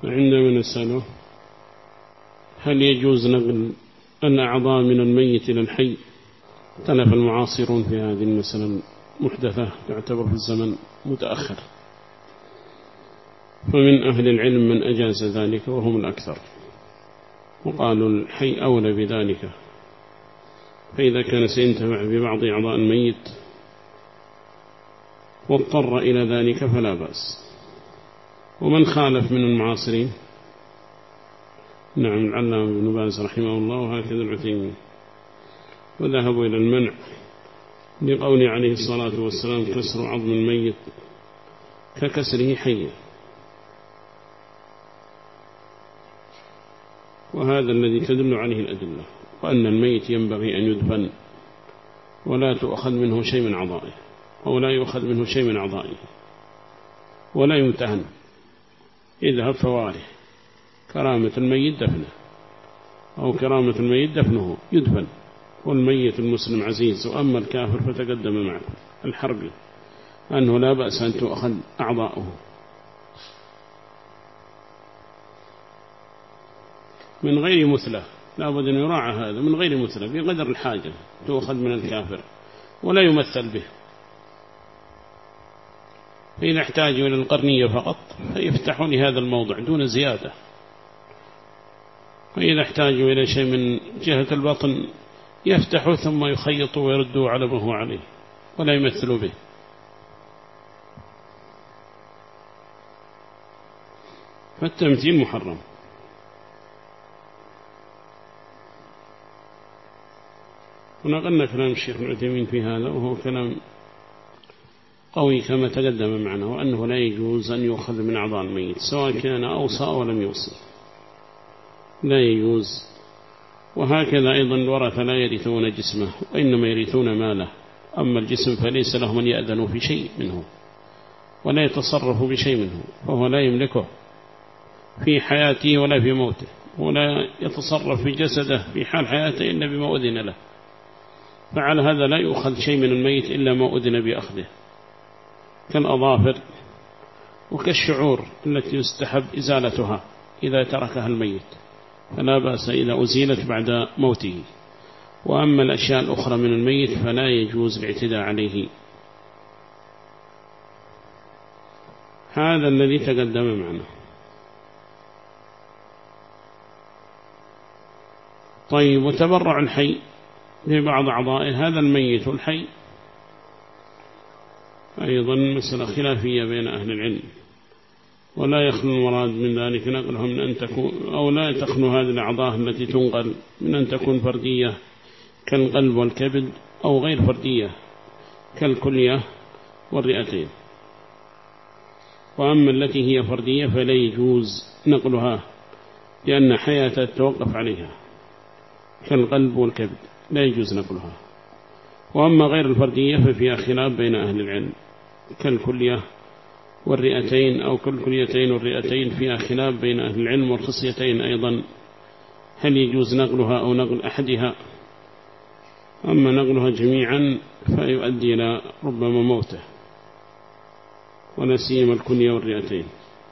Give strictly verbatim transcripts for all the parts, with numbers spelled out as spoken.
عندما نسأله هل يجوز نقل الأعضاء من الميت إلى الحي؟ اختلف المعاصرون في هذه المسألة المحدثة تعتبر في الزمن متأخر، فمن أهل العلم من أجاز ذلك وهم الأكثر، وقالوا الحي أولى بذلك، فإذا كان سينتفع ببعض أعضاء الميت واضطر إلى ذلك فلا بأس. ومن خالف من المعاصرين نعم العلامة ابن باز رحمه الله وهكذا العثيمين، وذهبوا إلى المنع لقول عليه الصلاة والسلام كسر عظم الميت ككسره حيا، وهذا الذي تدل عليه الأدلة، وأن الميت ينبغي أن يدفن ولا تؤخذ منه شيء من أعضائه، أو لا يؤخذ منه شيء من أعضائه ولا يمتهن، يذهب فواره. كرامة الميت دفنه، أو كرامة الميت دفنه يدفن، والميت المسلم عزيز. وأما الكافر فتقدم معه الحرب أنه لا بأس أن تؤخذ أعضاؤه من غير مثلة، لا بد أن يراعى هذا، من غير مثلة بقدر الحاجة تؤخذ من الكافر ولا يمثل به. فإذا احتاجوا إلى القرنية فقط فيفتحوا لهذا الموضع دون زيادة، وإذا احتاجوا إلى شيء من جهة البطن يفتحوا ثم يخيطوا ويردوا على ما هو عليه ولا يمثلوا به. فالتمثيل محرم. ونقلنا كلام الشيخ العثيمين في هذا، وهو كلام قوي كما تقدم معنا، وأنه لا يجوز أن يؤخذ من أعضاء الميت سواء كان أوصى أو لم يوصي، لا يجوز. وهكذا أيضا الورثة لا يرثون جسمه وإنما يرثون ماله، أما الجسم فليس له من يأذن في شيء منه ولا يتصرف بشيء منه، فهو لا يملكه في حياته ولا في موته، ولا يتصرف في جسده في حال حياته إلا بما أذن له، فعلى هذا لا يؤخذ شيء من الميت إلا ما أذن بأخذه، كالأظافر وكالشعور التي يستحب إزالتها إذا تركها الميت، فلا بأس إذا أزيلت بعد موته. وأما الأشياء الأخرى من الميت فلا يجوز الاعتداء عليه. هذا الذي تقدم معنا. طيب، وتبرع الحي ببعض أعضائه، هذا الميت والحي أيضا مسألة خلافية بين أهل العلم، ولا يخلو المراد من ذلك نقلهم من أن تكون، أو لا تخلو هذه الأعضاء التي تنقل من أن تكون فردية كالقلب والكبد، أو غير فردية كالكلية والرئتين. وأما التي هي فردية فلا يجوز نقلها لأن حياتها تتوقف عليها كالقلب والكبد، لا يجوز نقلها. وأما غير الفردية ففيها خلاف بين أهل العلم كالكلية والرئتين، أو كالكليتين والرئتين فيها خلاف بين أهل العلم، والخصيتين أيضا هل يجوز نقلها أو نقل أحدها. أما نقلها جميعا فيؤدي إلى ربما موته، ولا سيما الكلية والرئتين.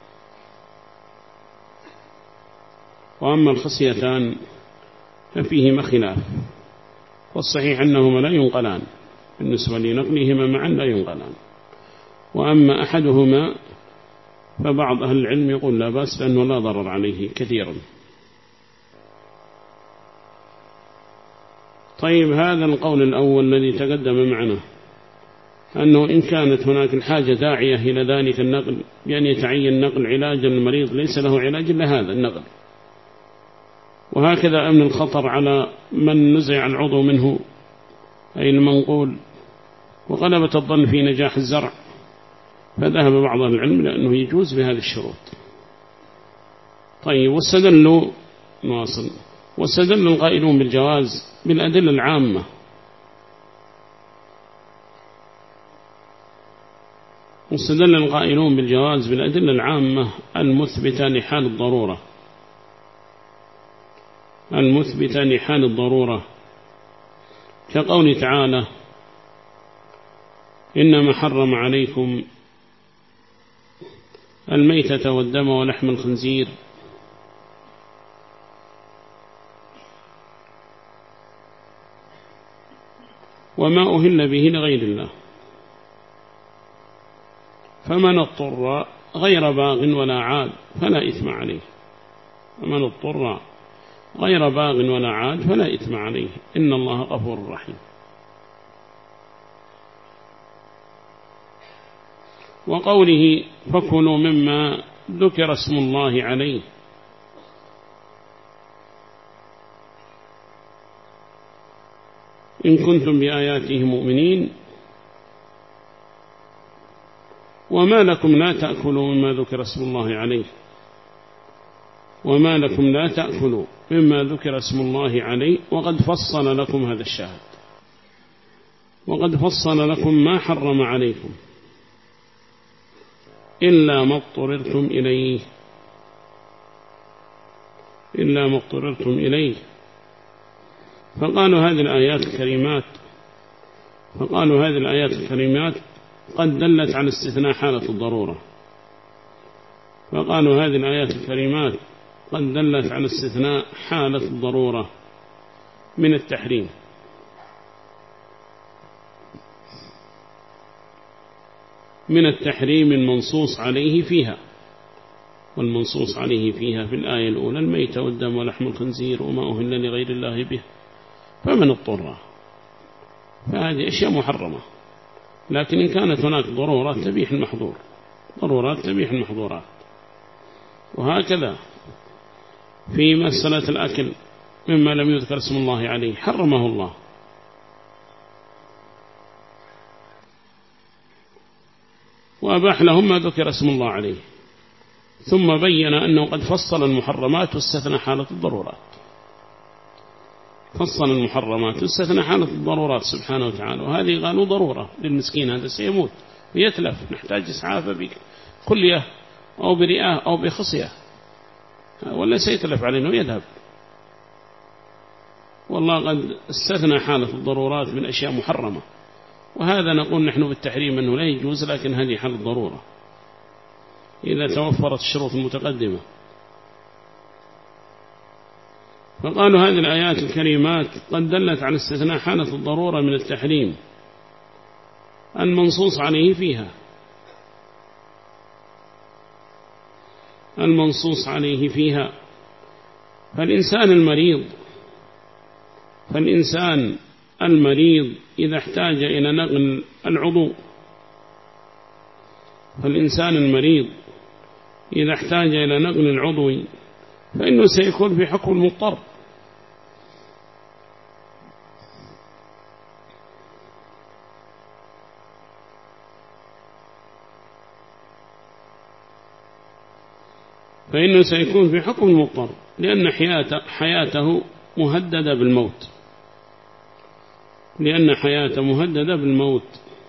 وأما الخصيتان ففيهما خلاف، والصحيح أنهما لا ينقلان، بالنسبة لنقلهما معا لا ينقلان. وأما أحدهما فبعض أهل العلم يقول لا بأس لأنه لا ضرر عليه كثيرا. طيب، هذا القول الأول الذي تقدم معنا أنه إن كانت هناك الحاجة داعية إلى ذلك النقل بأن يتعين نقل علاج المريض ليس له علاج إلا هذا النقل، وهكذا أمن الخطر على من نزع العضو منه أي المنقول، وغلبة الظن في نجاح الزرع، فذهب بعض العلم لأنه يجوز بهذه الشروط. طيب، واستدلوا نواصل واستدل القائلون بالجواز بالأدلة العامة، واستدل القائلون بالجواز بالأدلة العامة المثبتة لحال الضرورة، المثبتة لحال الضرورة، كقول تعالى إنما حرم عليكم الميتة والدم ولحم الخنزير وما أهل به لغير الله. فمن اضطر غير باغ ولا عاد فلا إثم عليه. فمن اضطر غير باغ ولا عاد فلا إثم عليه، إن الله غفور رحيم. وقوله فكلوا مما ذكر اسم الله عليه، إن كنتم بآياته مؤمنين، وما لكم لا تأكلوا مما ذكر اسم الله عليه، وما لكم لا تأكلوا مما ذكر اسم الله عليه، وقد فصل لكم هذا الشاهد، وقد فصل لكم ما حرم عليكم إلا ما اضطررتم إليه، إلا ما اضطررتم إليه. فقالوا هذه الآيات الكريمات فقالوا هذه الآيات الكريمات قد دلت على استثناء حالة الضرورة. فقالوا هذه الآيات الكريمات قد دلت على استثناء حالة الضرورة من التحريم. من التحريم المنصوص عليه فيها، والمنصوص عليه فيها في الآية الأولى الميت والدم ولحم الخنزير وما أهل لغير الله به. فمن اضطر، فهذه أشياء محرمة، لكن إن كانت هناك ضرورات تبيح المحظور، ضرورات تبيح المحظورات. وهكذا في مسألة الأكل مما لم يذكر اسم الله عليه حرمه الله، وأباح لهم ما ذكر اسم الله عليه، ثم بين أنه قد فصل المحرمات واستثنى حالة الضرورات. فصل المحرمات واستثنى حالة الضرورات سبحانه وتعالى. وهذه قالوا ضرورة للمسكين، هذا سيموت ويتلف، نحتاج إسعاف بكلية أو برئة أو بخصية، ولا سيتلف علينا ويذهب. والله قد استثنى حالة الضرورات من أشياء محرمة، وهذا نقول نحن بالتحريم أنه لا يجوز، لكن هذه حالة ضرورة إذا توفرت الشروط المتقدمة. فقالوا هذه الآيات الكريمات قد دلت على استثناء حالة الضرورة من التحريم المنصوص عليه فيها، المنصوص عليه فيها. فالإنسان المريض فالإنسان المريض إذا احتاج إلى نقل العضو فالإنسان المريض إذا احتاج إلى نقل العضو فإنه سيكون في حكم المضطر. فإنه سيكون في حكم المضطر، لأن حياته مهددة بالموت، لأن حياته مهددة بالموت.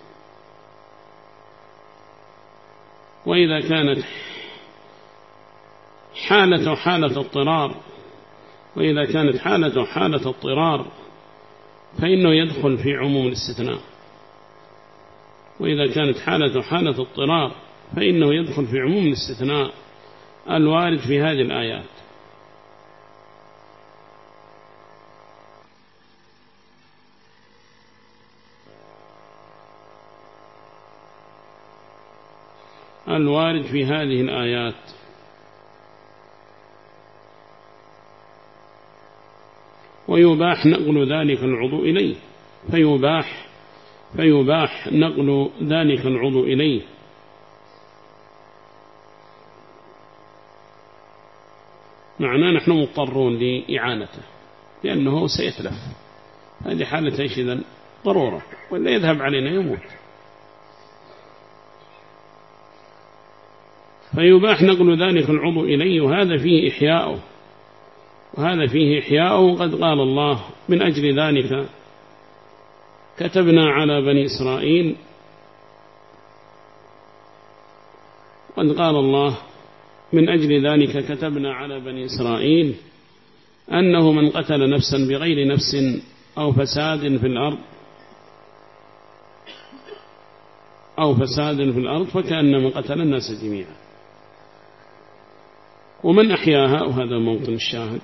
وإذا كانت حالة حالة اضطرار وإذا كانت حالة حالة اضطرار فإنه يدخل في عموم الاستثناء. وإذا كانت حالة حالة اضطرار فإنه يدخل في عموم الاستثناء الوارد في هذه الآيات. الوارد في هذه الآيات. ويباح نقل ذلك العضو إليه، فيباح فيباح نقل ذلك العضو إليه، معناه نحن مضطرون لإعانته لأنه سيتلف. هذه حالة إيش إذن؟ ضرورة، ولا يذهب علينا يموت. فيباح نقل ذلك العضو إليه، وهذا فيه إحياؤه وهذا فيه إحياؤه. قد قال الله من أجل ذلك كتبنا على بني إسرائيل، قد قال الله من أجل ذلك كتبنا على بني إسرائيل أنه من قتل نفسا بغير نفس أو فساد في الأرض أو فساد في الأرض فكأنما قتل الناس جميعا. ومن أحياها، وهذا موطن الشاهد،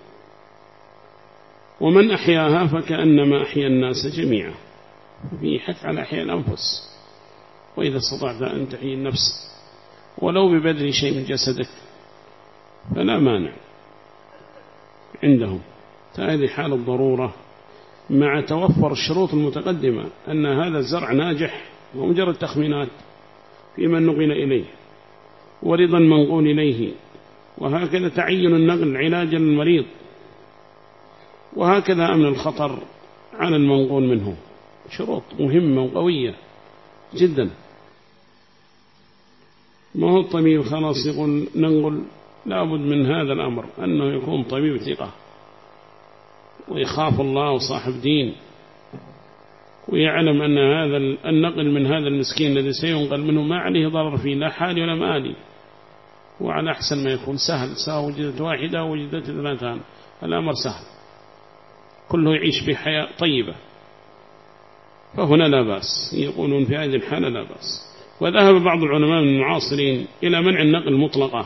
ومن أحياها فكأنما أحيا الناس جميعا، في حث على أحياء الأنفس. وإذا استطعت أن تحيي النفس ولو ببذل شيء من جسدك فلا مانع عندهم. هذه حال الضرورة مع توفر الشروط المتقدمة، أن هذا الزرع ناجح ومجرد تخمينات في من نقل إليه ورضا منقول إليه، وهكذا تعين النقل علاجا للمريض، وهكذا أمن الخطر على المنقول منه. شروط مهمة وقوية جدا. ما هو الطبيب خلاص يقول ننقل، لابد من هذا الأمر أنه يكون طبيب ثقة ويخاف الله وصاحب دين، ويعلم أن هذا النقل من هذا المسكين الذي سينقل منه ما عليه ضرر فيه لا حالي ولا مالي، وعلى أحسن ما يكون سهل، سواء وجدت واحدة وجدت اثنتان الأمر سهل، كله يعيش بحياة طيبة. فهنا لا بأس، يقولون في هذه الحالة لا بأس. وذهب بعض العلماء من المعاصرين إلى منع النقل مطلقة،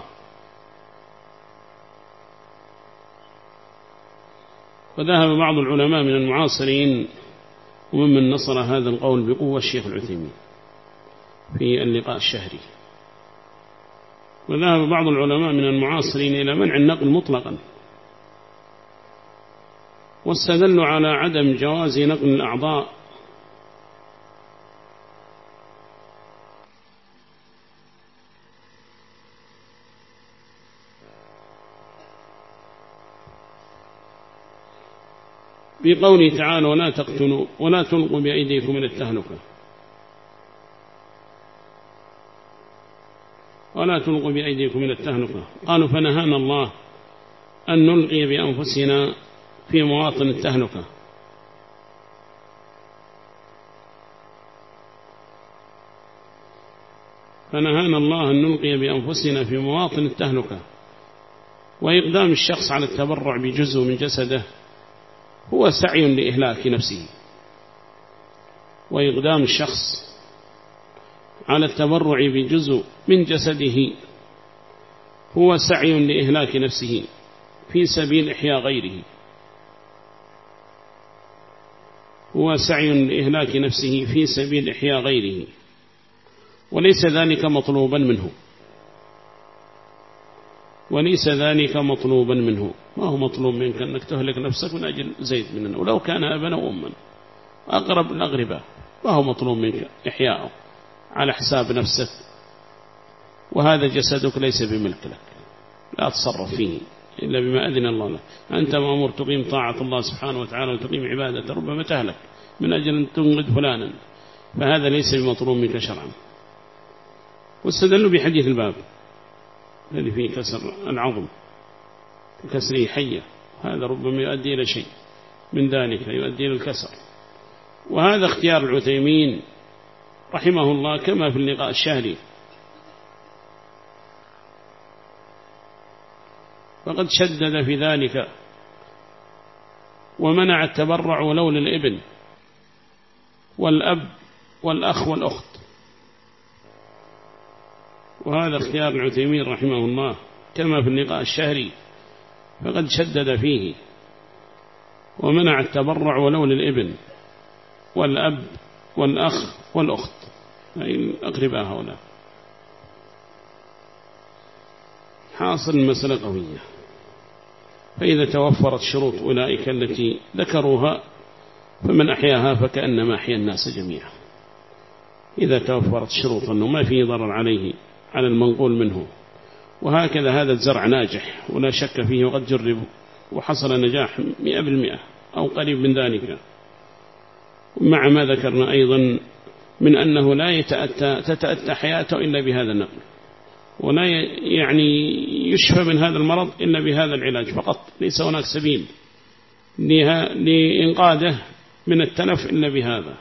وذهب بعض العلماء من المعاصرين وممن نصر هذا القول بقوة الشيخ العثيمين في اللقاء الشهري. وذهب بعض العلماء من المعاصرين إلى منع النقل مطلقا، واستدلوا على عدم جواز نقل الأعضاء بقوله تعالى ولا تقتلوا ولا تلقوا بأيديكم إلى التهلكة، ولا تلقوا بأيديكم إلى التهلكة. قالوا فنهانا الله أن نلقي بأنفسنا في مواطن التهلكة، فنهانا الله أن نلقي بأنفسنا في مواطن التهلكة. وإقدام الشخص على التبرع بجزء من جسده هو سعي لإهلاك نفسه، وإقدام الشخص على التبرع بجزء من جسده هو سعي لإهلاك نفسه في سبيل إحياء غيره، هو سعي لإهلاك نفسه في سبيل إحياء غيره، وليس ذلك مطلوبا منه، وليس ذلك مطلوبا منه. ما هو مطلوب منك أنك تهلك نفسك من أجل زيد مننا، ولو كان أبا وأما أقرب الأغرباء، ما هو مطلوب منك إحياءه على حساب نفسك، وهذا جسدك ليس بملك لك، لا تصرف فيه إلا بما أذن الله لك. أنت مأمور تقيم طاعة الله سبحانه وتعالى وتقيم عبادة، ربما تهلك من أجل أن تنقذ فلانا، فهذا ليس بمطلوب منك شرعا. واستدلوا بحديث الباب الذي فيه كسر العظم كسره حية، هذا ربما يؤدي إلى شيء من ذلك، يؤدي إلى الكسر. وهذا اختيار العثيمين رحمه الله كما في اللقاء الشهري، فقد شدد في ذلك ومنع التبرع ولو للابن والأب والأخ والأخت. وهذا اختيار العثيمين رحمه الله كما في اللقاء الشهري، فقد شدد فيه ومنع التبرع ولو للابن والأب والأخ والأخت، أي الأقرباء هؤلاء. حاصل المسألة قوية، فإذا توفرت شروط أولئك التي ذكروها فمن أحياها فكأنما أحيا الناس جميعا. إذا توفرت شروط أنه ما فيه ضرر عليه على المنقول منه، وهكذا هذا الزرع ناجح ولا شك فيه وقد جرب وحصل نجاح مئة بالمئة أو قريب من ذلك، مع ما ذكرنا أيضا من أنه لا يتأتى تتأتى حياته إلا بهذا النقل، ولا يعني يشفى من هذا المرض إلا بهذا العلاج فقط، ليس هناك سبيل لإنقاذه من التلف إلا بهذا.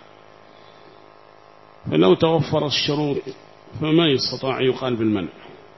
فلو توفر الشروط فما يستطاع يقال بالمنع،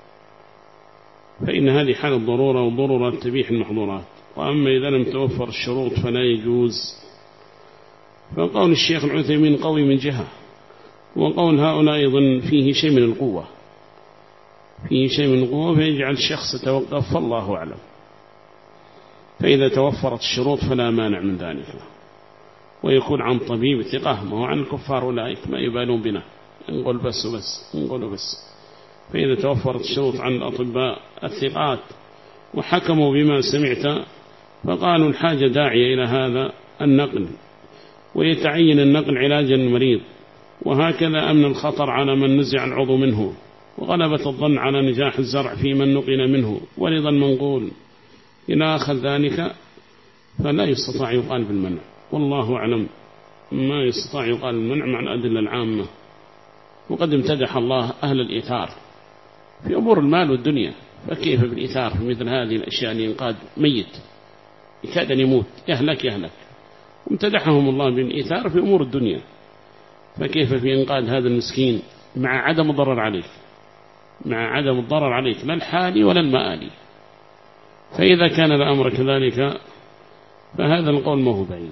فإن هذه حال الضرورة، والضرورة تبيح المحظورات. وأما إذا لم توفر الشروط فلا يجوز. فقول الشيخ العثيمين قوي من جهة، وقول هؤلاء أيضا فيه شيء من القوة، فيه شيء من قوة فيجعل الشخص يتوقف، فالله أعلم. فإذا توفرت الشروط فلا مانع من ذلك، ويكون عن طبيب ثقة، ما هو عن الكفار أولئك ما يبالون بنا، نقول بس وبس، نقول بس. فإذا توفرت الشروط عن الأطباء الثقات وحكموا بما سمعت، فقالوا الحاجة داعية إلى هذا النقل، ويتعين النقل علاجا للمريض، وهكذا أمن الخطر على من نزع العضو منه، وغلبة الظن على نجاح الزرع في من نقل منه، ورضا المنقول إلى آخر ذلك، فلا يستطاع يقال بالمنع. والله أعلم، ما يستطاع يقال بالمنع مع الأدلة العامة. وقد امتدح الله أهل الإيثار في أمور المال والدنيا، فكيف بالإيثار في مثل هذه الأشياء اللي ينقاد ميت يكاد أن يموت، يهلك يهلك، امتدحهم الله بالإيثار في أمور الدنيا، فكيف في إنقاذ هذا المسكين مع عدم الضرر عليك، مع عدم الضرر عليك لا الحالي ولا المآلي. فإذا كان الأمر كذلك فهذا القول ما هو بعيد.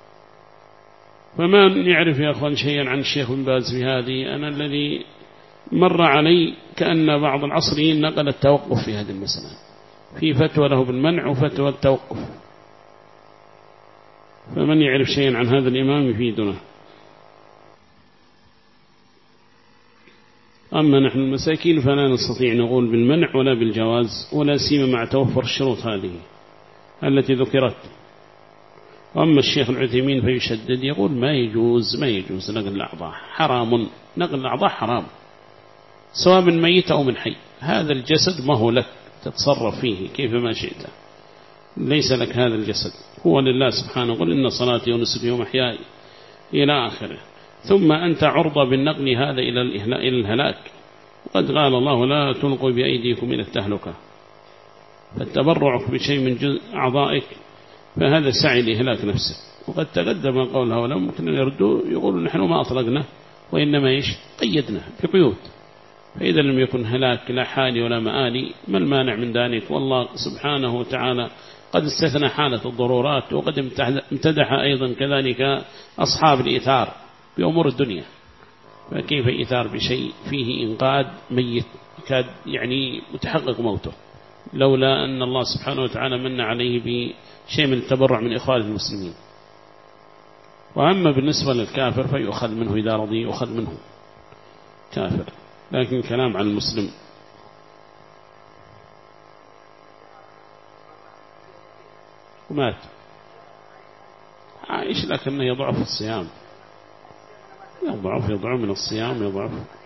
فما يعرف يا أخوان شيئا عن الشيخ بن باز في هذه، أنا الذي مر علي كأن بعض العصريين نقل التوقف في هذه المسألة، في فتوى له بالمنع وفتوى التوقف. فمن يعرف شيئا عن هذا الإمام يفيدنا. أما نحن المساكين فلا نستطيع نقول بالمنع ولا بالجواز، ولا سيما مع توفر الشروط هذه التي ذكرت. أما الشيخ العثيمين فيشدد، يقول ما يجوز ما يجوز نقل الأعضاء، حرام، نقل الأعضاء حرام، سواء من ميت أو من حي. هذا الجسد ما هو لك تتصرف فيه كيف ما شئت، ليس لك هذا الجسد، هو لله سبحانه، قل إن صلاتي ونسكي ومحياي إلى آخره. ثم أنت عرضة بالنقل هذا إلى الهلاك، وقد قال الله لا تلقوا بأيديكم إلى التهلكة. فالتبرعك بشيء من جزء أعضائك فهذا سعي لإهلاك نفسك. وقد تقدم قول هؤلاء ممكن أن يردوا يقولوا نحن ما أطلقنا، وإنما إيش قيدنا بقيود. فإذا لم يكن هلاك لا حالي ولا مآلي، ما المانع من ذلك؟ والله سبحانه وتعالى قد استثنى حالة الضرورات، وقد امتدح أيضا كذلك أصحاب الإيثار بأمور الدنيا. فكيف إيثار بشيء فيه إنقاذ ميت كاد يعني متحقق موته، لولا أن الله سبحانه وتعالى من عليه بشيء من التبرع من إخوان المسلمين. وأما بالنسبة للكافر فيؤخذ منه إذا رضي، يؤخذ منه كافر، لكن كلام عن المسلم. ومات عايش لكنه يضعف الصيام، يضعف يضعف من الصيام، يضعف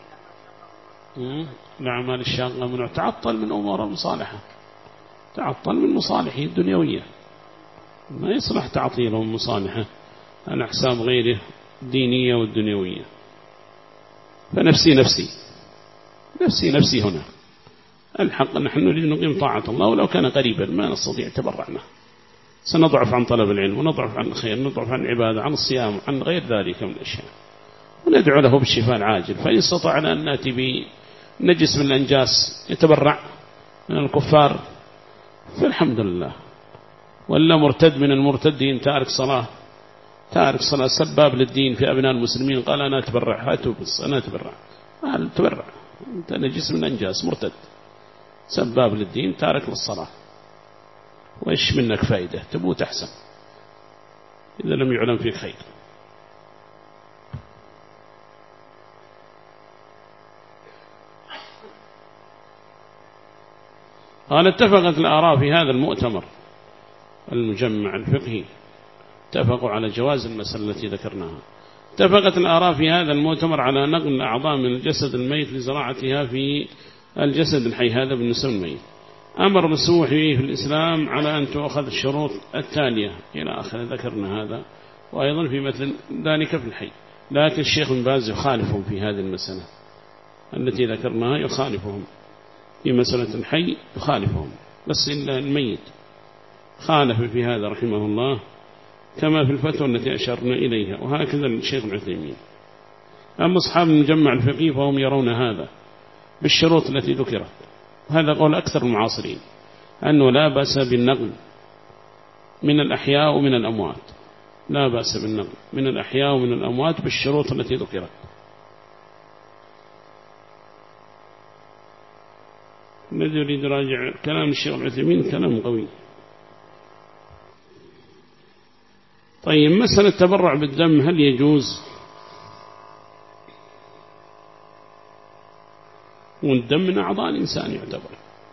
الأعمال الشاقة منه، تعطل من أمور المصالحة، تعطل من مصالحه الدنيوية، ما يصلح تعطيله من مصالحة على حساب غيره الدينية والدنيوية. فنفسي نفسي نفسي نفسي هنا الحق، نحن نريد نقيم طاعة الله، ولو كان قريبا ما نستطيع تبرعنا، سنضعف عن طلب العلم، ونضعف عن الخير، نضعف عن العبادة، عن الصيام، عن غير ذلك من الأشياء، وندعو له بالشفاء العاجل. فإن استطعنا أن نأتي بنجس من الأنجاس يتبرع من الكفار فالحمد لله، ولا مرتد من المرتدين تارك صلاة، تارك صلاة سباب للدين في أبناء المسلمين، قال أنا أتبرع، هاتوا بس أنا أتبرع، قال تبرع، أنت نجس من الأنجاس مرتد سباب للدين تارك للصلاة، وإيش منك فائدة؟ تبوت أحسن إذا لم يعلم فيك خير. قال اتفقت الآراء في هذا المؤتمر المجمع الفقهي، اتفقوا على جواز المسألة التي ذكرناها. اتفقت الآراء في هذا المؤتمر على نقل الأعضاء من الجسد الميت لزراعتها في الجسد الحي، هذا بالنسبة الميت. أمر مسموح به في الإسلام على أن تؤخذ الشروط التالية إلى آخر، ذكرنا هذا، وأيضا في مثل ذلك في الحي. لكن الشيخ بن باز يخالفهم في هذه المسألة التي ذكرناها، يخالفهم في مسألة الحي، يخالفهم، بس إلا الميت خالف في هذا رحمه الله، كما في الفتوى التي أشرنا إليها، وهكذا الشيخ العثيمين. أما أصحاب المجمع الفقهي فهم يرون هذا بالشروط التي ذكرت. هذا قول أكثر المعاصرين، أنه لا بأس بالنقل من الأحياء ومن الأموات، لا بأس بالنقل من الأحياء ومن الأموات بالشروط التي ذكرت. الذي يريد راجع كلام الشيخ العثيمين كلام قوي. طيب مسألة التبرع بالدم هل يجوز؟ والدم من أعضاء الإنسان يعتبر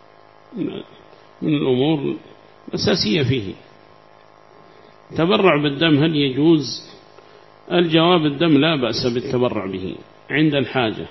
من الأمور الأساسية فيه. تبرع بالدم هل يجوز؟ الجواب الدم لا بأس بالتبرع به عند الحاجة.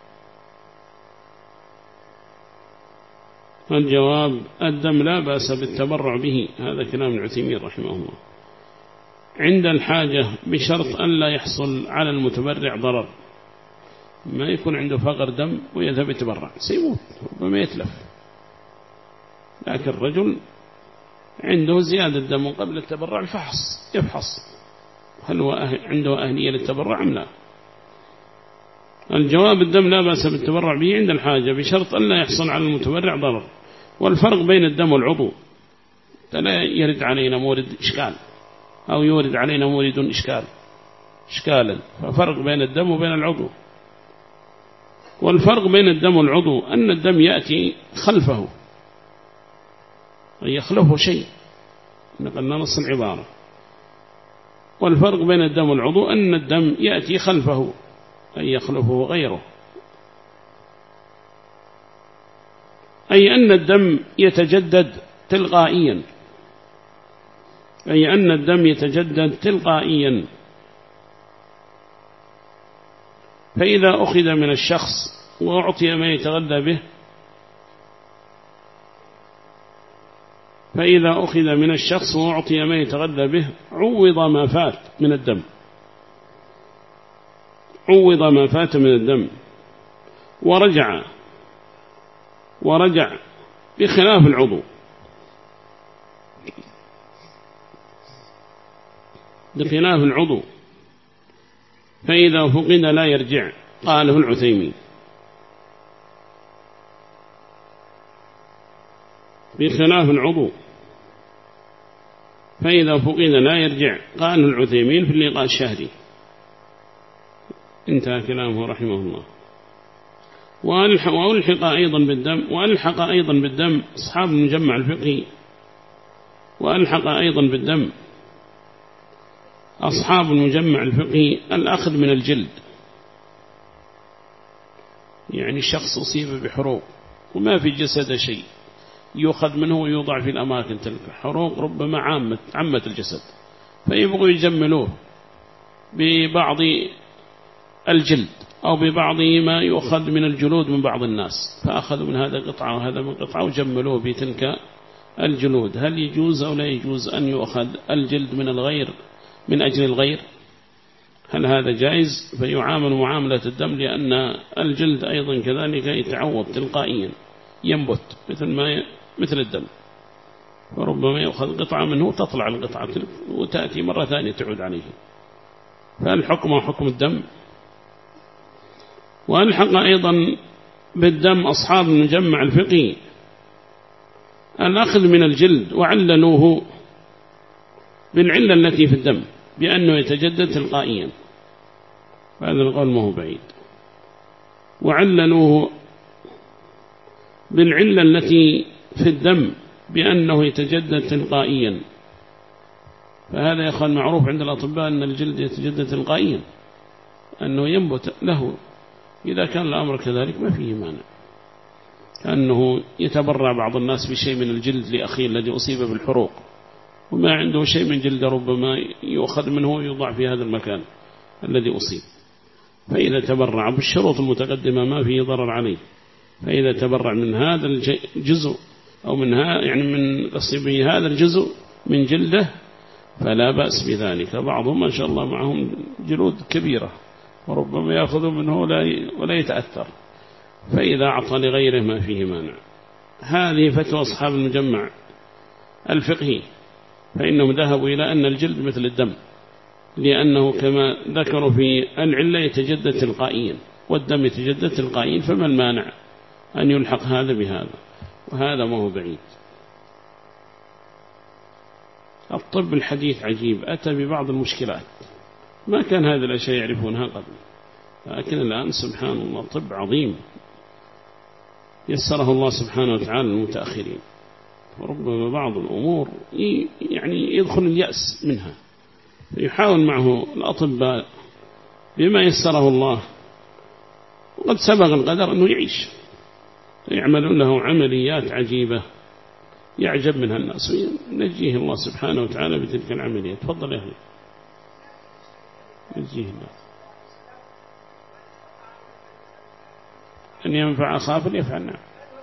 الجواب الدم لا بأس بالتبرع به، هذا كلام العثيمين رحمه الله، عند الحاجة بشرط أن لا يحصل على المتبرع ضرر. ما يكون عنده فقر دم ويذهب يتبرع سيموت ربما يتلف، لكن الرجل عنده زيادة دم قبل التبرع الفحص يفحص هل هو عنده أهلية للتبرع أم لا. الجواب الدم لا بأس بالتبرع به عند الحاجة بشرط أن لا يحصل على المتبرع ضرر. والفرق بين الدم والعضو لا يرد علينا مورد إشكال أو يورد علينا مورد إشكال إشكالا، ففرق بين الدم وبين العضو. والفرق بين الدم والعضو أن الدم يأتي خلفه أي يخلفه شيء، نقلنا نص العبارة. والفرق بين الدم والعضو أن الدم يأتي خلفه أي يخلفه غيره، أي أن الدم يتجدد تلقائيا أي أن الدم يتجدد تلقائيا. فإذا أخذ من الشخص وأعطي ما يتغذى به فإذا أخذ من الشخص وأعطي ما يتغذى به عوض ما فات من الدم عوض ما فات من الدم ورجع ورجع بخلاف العضو بخلاف العضو فإذا فقد لا يرجع، قاله العثيمين. بخلاف العضو فإذا فقد لا يرجع، قاله العثيمين في اللقاء الشهري. انتهى كلامه رحمه الله. وألحق أيضا بالدم وألحق أيضا بالدم أصحاب المجمع الفقهي وألحق أيضا بالدم أصحاب المجمع الفقهي الأخذ من الجلد، يعني الشخص أصيب بحروق وما في جسد شيء يؤخذ منه ويوضع في الأماكن تلك حروق ربما عامة, عامة الجسد، فيبغوا يجملوه ببعض الجلد أو ببعض ما يؤخذ من الجلود من بعض الناس، فأخذوا من هذا قطعة وهذا من قطعة وجملوه بتلك الجلود. هل يجوز أو لا يجوز أن يؤخذ الجلد من الغير من أجل الغير؟ هل هذا جائز؟ فيعامل معاملة الدم، لأن الجلد أيضا كذلك يتعوض تلقائيا ينبت مثل ما مثل الدم، فربما يأخذ قطعة منه تطلع القطعة وتأتي مرة ثانية تعود عليه. فالحكم حكم الدم. وألحق أيضا بالدم أصحاب المجمع الفقهي الأخذ من الجلد وعللوه بالعلة التي في الدم بأنه يتجدد تلقائيا، هذا القول ما هو بعيد. وعللوه بالعلة التي في الدم بأنه يتجدد تلقائيا، فهذا يا أخوان معروف عند الأطباء أن الجلد يتجدد تلقائيا، أنه ينبت له. إذا كان الأمر كذلك ما فيه مانع، كأنه يتبرع بعض الناس بشيء من الجلد لأخيه الذي أصيب بالحروق وما عنده شيء من جلد ربما يؤخذ منه ويوضع في هذا المكان الذي أصيب، فإذا تبرع بالشروط المتقدمة ما فيه ضرر عليه. فإذا تبرع من هذا الجزء أو من يعني من قصيبه هذا الجزء من جلده فلا بأس بذلك. بعضهم ما شاء الله معهم جلود كبيرة وربما يأخذوا منه ولا يتأثر، فإذا أعطى لغيره ما فيه مانع. هذه فتوى أصحاب المجمع الفقهي، فإنهم ذهبوا إلى أن الجلد مثل الدم، لأنه كما ذكروا في العلة يتجدد تلقائيا والدم يتجدد تلقائيا، فما المانع أن يلحق هذا بهذا، وهذا ما هو بعيد. الطب الحديث عجيب، أتى ببعض المشكلات ما كان هذه الأشياء يعرفونها قبل، لكن الآن سبحان الله طب عظيم يسره الله سبحانه وتعالى المتأخرين. وربما بعض الأمور يعني يدخل اليأس منها، يحاول معه الأطباء بما يسره الله، وقد سبق القدر أنه يعيش، يعملون له عمليات عجيبة يعجب منها الناس، وينجيه الله سبحانه وتعالى بتلك العمليات. تفضل يا أهلي، نجيه الله. أن ينفع أخاه فليفعل. نعم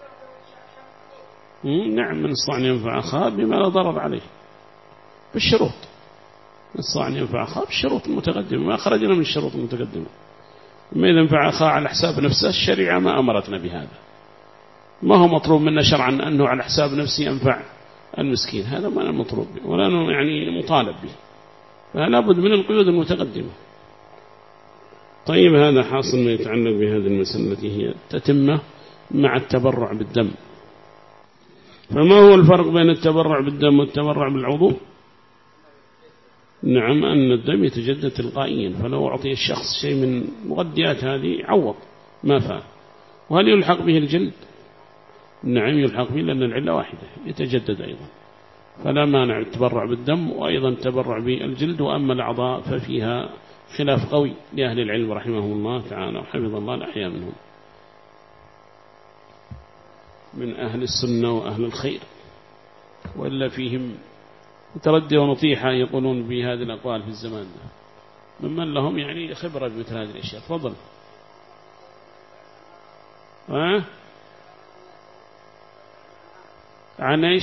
نعم، من استطاع أن ينفع أخاه بما لا ضرر عليه بالشروط، من استطاع أن ينفع أخاه بالشروط المتقدمة، ما خرجنا من الشروط المتقدمة. ما إذا انفع أخاه على حساب نفسه، الشريعة ما أمرتنا بهذا، ما هو مطلوب منا شرعا أنه على حساب نفسي ينفع المسكين، هذا ما أنا مطلوب به ولا أنا يعني مطالب به، فلا بد من القيود المتقدمة. طيب، هذا حاصل ما يتعلق بهذه المسألة التي هي تتمة مع التبرع بالدم. فما هو الفرق بين التبرع بالدم والتبرع بالعضو؟ نعم، أن الدم يتجدد تلقائيا، فلو أعطي الشخص شيء من مغذيات هذه عوض ما فعل. وهل يلحق به الجلد؟ نعم يلحق به، لأن العلة واحدة يتجدد أيضا، فلا مانع التبرع بالدم وأيضا التبرع بالجلد. وأما الأعضاء ففيها خلاف قوي لأهل العلم رحمهم الله تعالى وحفظ الله الأحياء منهم، من أهل السنة وأهل الخير، وإلا فيهم متردي ونطيحة يقولون بهذه الأقوال في الزمان ده، ممن لهم يعني خبرة بمثل هذه الأشياء. تفضل. ها؟ عن إيش؟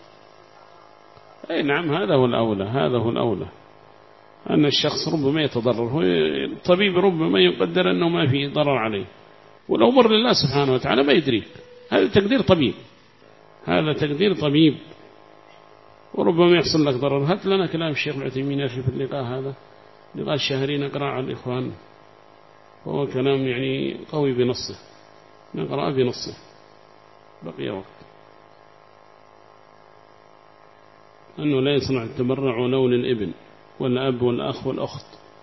أي نعم، هذا هو الأولى، هذا هو الأولى، أن الشخص ربما يتضرر، هو الطبيب ربما يقدر أنه ما فيه ضرر عليه، ولو مر لله سبحانه وتعالى ما يدري، هذا تقدير طبيب، هذا تقدير طبيب، وربما يحصل لك ضرر. هات لنا كلام الشيخ العثيمين يا أخي في اللقاء هذا، لقاء الشهري نقرأ على الإخوان، وهو كلام يعني قوي بنصه، نقرأ بنصه، بقي وقت. أنه لا يصنع التبرع ولو للابن والأب والأخ والأخت.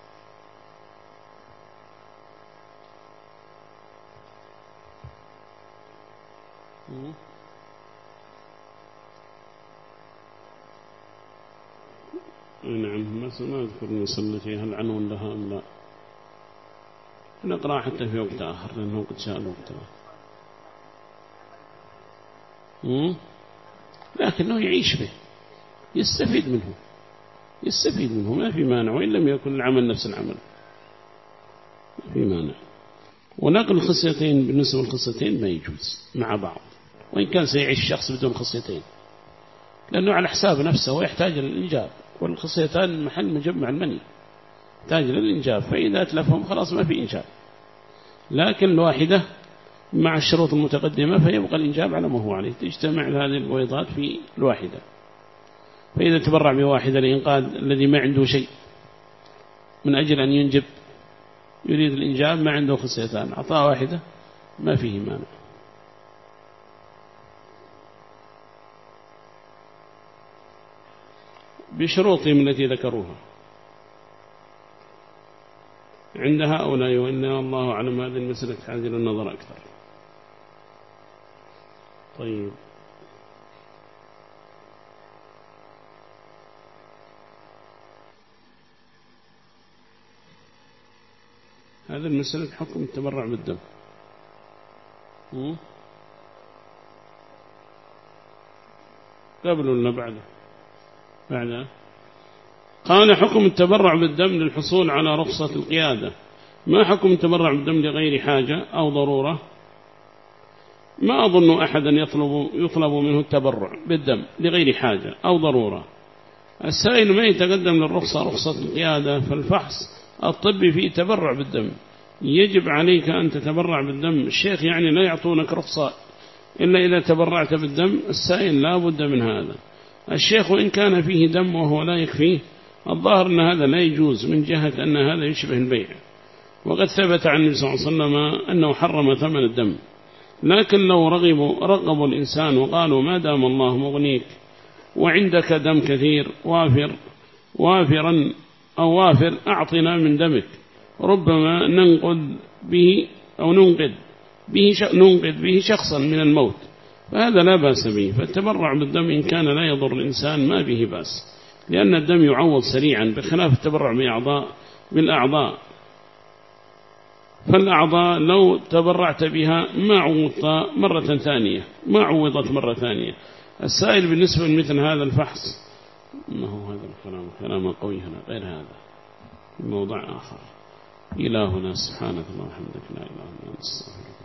نعم، ما أذكر المسلتي هل عنون لها أم لا، نقرأ حتى في وقت آخر لأنه قد شاء وقتها، لكنه يعيش به، يستفيد منه، يستفيد منه، ما في مانع، وإن لم يكن العمل نفس العمل ما في مانع. ونقل الخصيتين بالنسبة للخصيتين ما يجوز مع بعض، وإن كان سيعيش الشخص بدون خصيتين، لأنه على حساب نفسه ويحتاج للإنجاب، والخصيتان محل مجمع المني يحتاج للإنجاب، فإذا أتلفهم خلاص ما في إنجاب. لكن الواحدة مع الشروط المتقدمة فيبقى الإنجاب على ما هو عليه، تجتمع هذه البويضات في الواحدة. فإذا تبرع بواحدة لإنقاذ الذي ما عنده شيء من أجل أن ينجب، يريد الإنجاب، ما عنده خصيتان، أعطاه واحدة ما فيه مانع. بشروطهم التي ذكروها عند هؤلاء، وإن الله أعلم هذه المسألة تحتاج إلى النظر أكثر. طيب، هذا المسألة حكم التبرع بالدم. قبل ولا بعده؟ بعده. قال حكم التبرع بالدم للحصول على رخصة القيادة. ما حكم التبرع بالدم لغير حاجة أو ضرورة؟ ما أظن أحدا يطلب, يطلب منه التبرع بالدم لغير حاجة أو ضرورة. السائل ما يتقدم للرخصة رخصة القيادة، فالفحص الطبي فيه تبرع بالدم، يجب عليك أن تتبرع بالدم. الشيخ يعني لا يعطونك رخصة إلا إذا تبرعت بالدم. السائل لا بد من هذا. الشيخ وإن كان فيه دم وهو لا يكفيه، الظاهر أن هذا لا يجوز من جهة أن هذا يشبه البيع، وقد ثبت عن النبي صلى الله عليه وسلم أنه حرم ثمن الدم. لكن لو رغبوا, رغبوا الإنسان وقالوا ما دام الله مغنيك وعندك دم كثير وافر وافرا أو وافر، أعطنا من دمك، ربما ننقذ به أو ننقذ به ننقذ به شخصا من الموت، فهذا لا بأس به. فالتبرع بالدم إن كان لا يضر الإنسان ما به بأس، لأن الدم يعوض سريعا بخلاف التبرع بأعضاء بالأعضاء. فالأعضاء لو تبرعت بها ما عوضت مرة ثانية، ما عوضت مرة ثانية. السائل بالنسبة لمثل هذا الفحص، ما هو هذا الكلام كلام قوي هنا غير هذا في موضع آخر. إلهنا سبحانه وتعالى وحمدك لا إله إلا أنت.